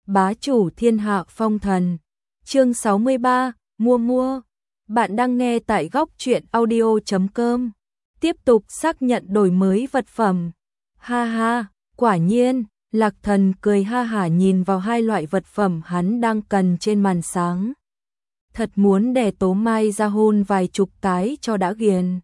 bá chủ thiên hạ phong thần. Chương 63, mua. Bạn đang nghe tại góc truyện audio.com. Tiếp tục xác nhận đổi mới vật phẩm. Ha ha, quả nhiên, Lạc Thần cười ha hả nhìn vào hai loại vật phẩm hắn đang cần trên màn sáng. Thật muốn đè Tố Mai ra hôn vài chục cái cho đã ghiền.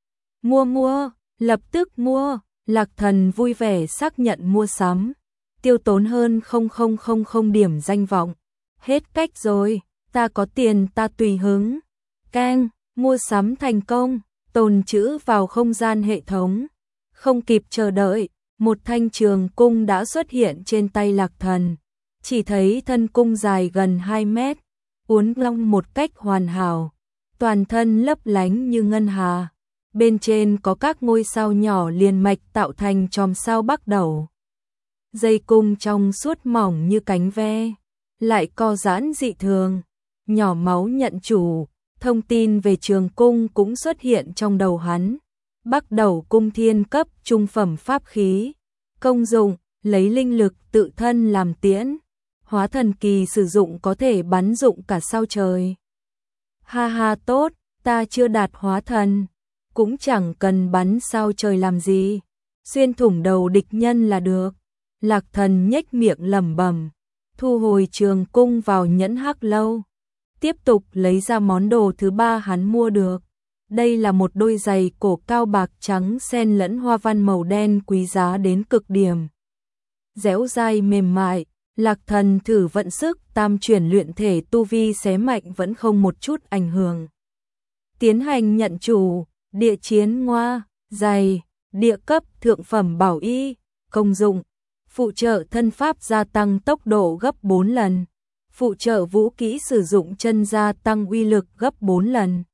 Mua, lập tức mua. Lạc Thần vui vẻ xác nhận mua sắm. Tiêu tốn hơn 0,000 điểm danh vọng. Hết cách rồi, ta có tiền ta tùy hứng. Keng, mua sắm thành công, tồn trữ vào không gian hệ thống. Không kịp chờ đợi, một thanh trường cung đã xuất hiện trên tay Lạc Thần. Chỉ thấy thân cung dài gần 2 mét, uốn cong một cách hoàn hảo, toàn thân lấp lánh như ngân hà. Bên trên có các ngôi sao nhỏ liền mạch tạo thành chòm sao bắc đầu. Dây cung trong suốt mỏng như cánh ve, lại co giãn dị thường, nhỏ máu nhận chủ. Thông tin về trường cung cũng xuất hiện trong đầu hắn. Bắc đầu cung thiên cấp trung phẩm pháp khí. Công dụng, lấy linh lực tự thân làm tiễn. Hóa thần kỳ sử dụng có thể bắn dụng cả sao trời. Ha ha tốt, ta chưa đạt hóa thần. Cũng chẳng cần bắn sao trời làm gì. Xuyên thủng đầu địch nhân là được. Lạc Thần nhếch miệng lẩm bẩm, thu hồi trường cung vào nhẫn hắc lâu. Tiếp tục lấy ra món đồ thứ ba hắn mua được. Đây là một đôi giày cổ cao bạc trắng xen lẫn hoa văn màu đen quý giá đến cực điểm. Dẻo dai mềm mại, Lạc Thần thử vận sức tam chuyển luyện thể tu vi xé mạnh vẫn không một chút ảnh hưởng. Tiến hành nhận chủ, địa chiến ngoa, giày, địa cấp thượng phẩm bảo y, công dụng, phụ trợ thân pháp gia tăng tốc độ gấp 4 lần. Phụ trợ vũ kỹ sử dụng chân gia tăng uy lực gấp 4 lần.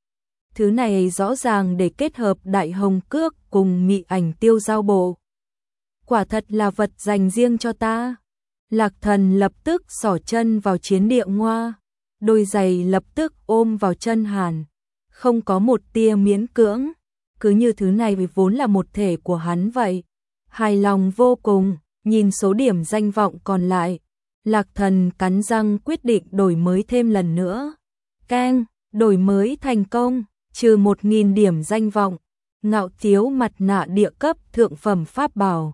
Thứ này rõ ràng để kết hợp đại hồng cước cùng mị ảnh tiêu giao bộ. Quả thật là vật dành riêng cho ta. Lạc Thần lập tức xỏ chân vào chiến địa ngoa. Đôi giày lập tức ôm vào chân hàn. Không có một tia miễn cưỡng. Cứ như thứ này vốn là một thể của hắn vậy. Hài lòng vô cùng, nhìn số điểm danh vọng còn lại. Lạc Thần cắn răng quyết định đổi mới thêm lần nữa. Keng, đổi mới thành công, trừ 1.000 điểm danh vọng. Ngạo Tiếu mặt nạ địa cấp thượng phẩm pháp bảo.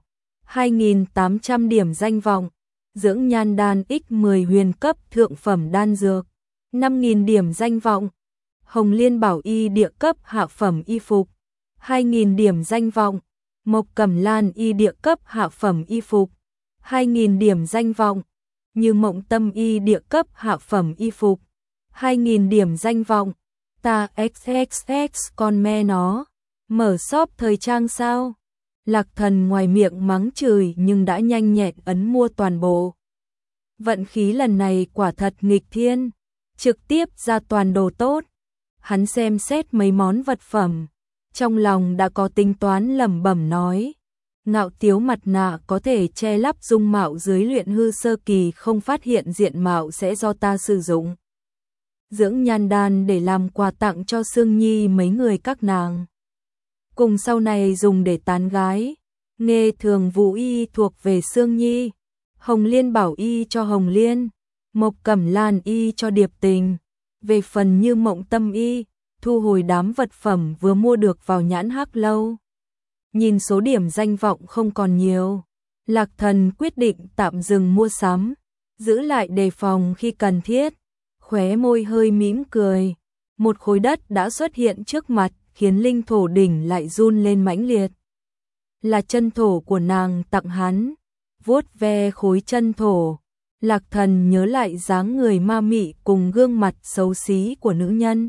2.800 điểm danh vọng. Dưỡng nhan đan X10 huyền cấp thượng phẩm đan dược. 5.000 điểm danh vọng. Hồng Liên bảo y địa cấp hạ phẩm y phục. 2.000 điểm danh vọng. Mộc Cẩm Lan y địa cấp hạ phẩm y phục. 2.000 điểm danh vọng. Như Mộng Tâm y địa cấp hạ phẩm y phục. 2.000 điểm danh vọng. Ta XXX con me nó. Mở shop thời trang sao? Lạc Thần ngoài miệng mắng chửi nhưng đã nhanh nhẹn ấn mua toàn bộ. Vận khí lần này quả thật nghịch thiên. Trực tiếp ra toàn đồ tốt. Hắn xem xét mấy món vật phẩm. Trong lòng đã có tính toán lẩm bẩm nói. Ngạo Tiếu mặt nạ có thể che lấp dung mạo dưới luyện hư sơ kỳ không phát hiện diện mạo sẽ do ta sử dụng. Dưỡng nhan đan để làm quà tặng cho Sương Nhi mấy người các nàng. Cùng sau này dùng để tán gái. Nghê thường vũ y thuộc về Sương Nhi. Hồng Liên bảo y cho Hồng Liên. Mộc Cẩm Lan y cho Điệp Tình. Về phần Như Mộng Tâm y, thu hồi đám vật phẩm vừa mua được vào nhãn hắc lâu. Nhìn số điểm danh vọng không còn nhiều, Lạc Thần quyết định tạm dừng mua sắm, giữ lại đề phòng khi cần thiết. Khóe môi hơi mỉm cười, một khối đất đã xuất hiện trước mặt, khiến linh thổ đỉnh lại run lên mãnh liệt. Là chân thổ của nàng tặng hắn. Vuốt ve khối chân thổ, Lạc Thần nhớ lại dáng người ma mị cùng gương mặt xấu xí của nữ nhân.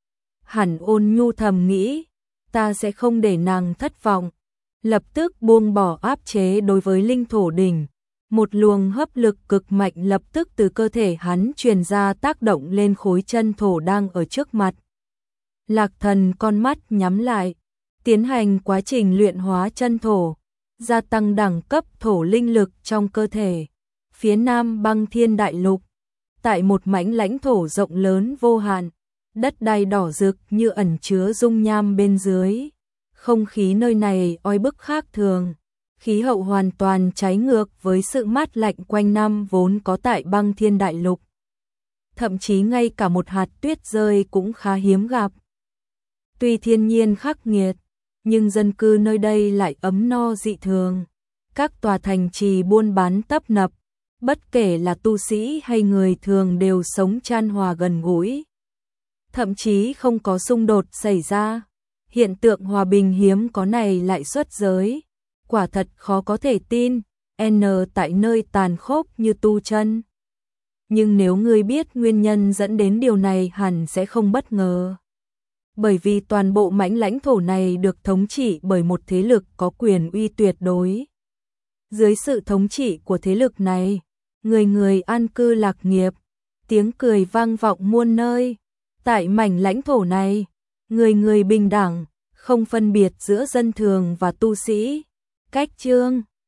Hẳn ôn nhu thầm nghĩ, ta sẽ không để nàng thất vọng. Lập tức buông bỏ áp chế đối với linh thổ đỉnh. Một luồng hấp lực cực mạnh lập tức từ cơ thể hắn truyền ra tác động lên khối chân thổ đang ở trước mặt. Lạc Thần con mắt nhắm lại, tiến hành quá trình luyện hóa chân thổ, gia tăng đẳng cấp thổ linh lực trong cơ thể. Phía nam băng thiên đại lục, tại một mảnh lãnh thổ rộng lớn vô hạn, đất đai đỏ rực như ẩn chứa dung nham bên dưới. Không khí nơi này oi bức khác thường, Khí hậu hoàn toàn trái ngược với sự mát lạnh quanh năm vốn có tại băng thiên đại lục. Thậm chí ngay cả một hạt tuyết rơi cũng khá hiếm gặp. Tuy thiên nhiên khắc nghiệt, nhưng dân cư nơi đây lại ấm no dị thường. Các tòa thành trì buôn bán tấp nập, bất kể là tu sĩ hay người thường đều sống chan hòa gần gũi. Thậm chí không có xung đột xảy ra. Hiện tượng hòa bình hiếm có này lại xuất giới. Quả thật khó có thể tin, tại nơi tàn khốc như tu chân. Nhưng nếu ngươi biết nguyên nhân dẫn đến điều này hẳn sẽ không bất ngờ. Bởi vì toàn bộ mảnh lãnh thổ này được thống trị bởi một thế lực có quyền uy tuyệt đối. Dưới sự thống trị của thế lực này, người người an cư lạc nghiệp, tiếng cười vang vọng muôn nơi. Tại mảnh lãnh thổ này, người người bình đẳng, không phân biệt giữa dân thường và tu sĩ. Cách chương